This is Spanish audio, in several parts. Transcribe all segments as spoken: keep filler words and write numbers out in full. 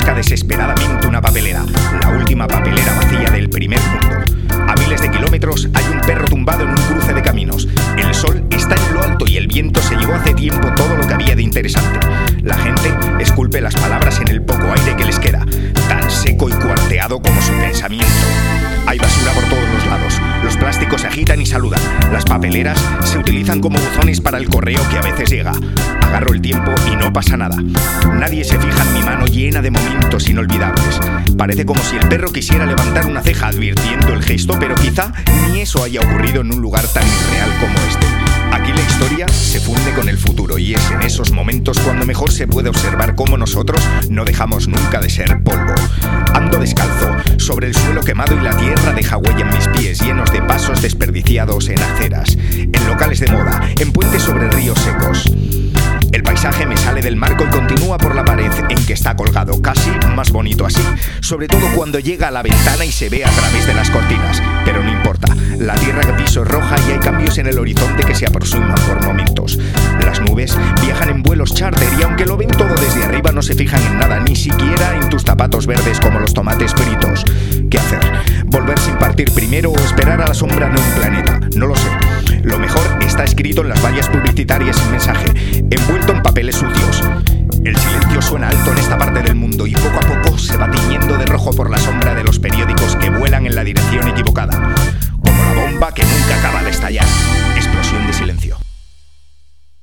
busca desesperadamente una papelera, la última papelera vacía del primer mundo. A miles de kilómetros hay un perro tumbado en un cruce de caminos. El sol está en lo alto y el viento se llevó hace tiempo todo lo que había de interesante. La gente esculpe las palabras en el poco aire que les queda, tan seco y cuarteado como su pensamiento. Hay basura por todos los lados. Los plásticos se agitan y saludan. Las papeleras se utilizan como buzones para el correo que a veces llega. Agarro el tiempo y no pasa nada. Nadie se fija en mi mano llena de momentos inolvidables. Parece como si el perro quisiera levantar una ceja advirtiendo el gesto, pero quizá ni eso haya ocurrido en un lugar tan irreal como este. Aquí la historia se funde con el futuro y es en esos momentos cuando mejor se puede observar cómo nosotros no dejamos nunca de ser polvo. Ando descalzo sobre el suelo quemado y la tierra deja huella en mis pies llenos de pasos desperdiciados en aceras, en locales de moda, en puentes sobre ríos secos. El paisaje me sale del marco y continúa por la pared en que está colgado, casi más bonito así, sobre todo cuando llega a la ventana y se ve a través de las cortinas. Pero no importa, la tierra que piso es roja y hay cambios en el horizonte que se aproximan por momentos. Las nubes viajan en vuelos charter y aunque lo ven todo desde arriba no se fijan en nada, ni siquiera en tus zapatos verdes como los tomates fritos. ¿Qué hacer? ¿Volver sin partir primero o esperar a la sombra de un planeta? No lo sé. Lo mejor está escrito en las vallas publicitarias sin mensaje, envuelto en papeles sucios. El silencio suena alto en esta parte del mundo y poco a poco se va tiñendo de rojo por la sombra de los periódicos que vuelan en la dirección equivocada. Como la bomba que nunca acaba de estallar. Explosión de silencio.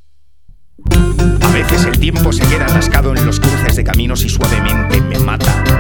A veces el tiempo se queda atascado en los cruces de caminos y suavemente me mata.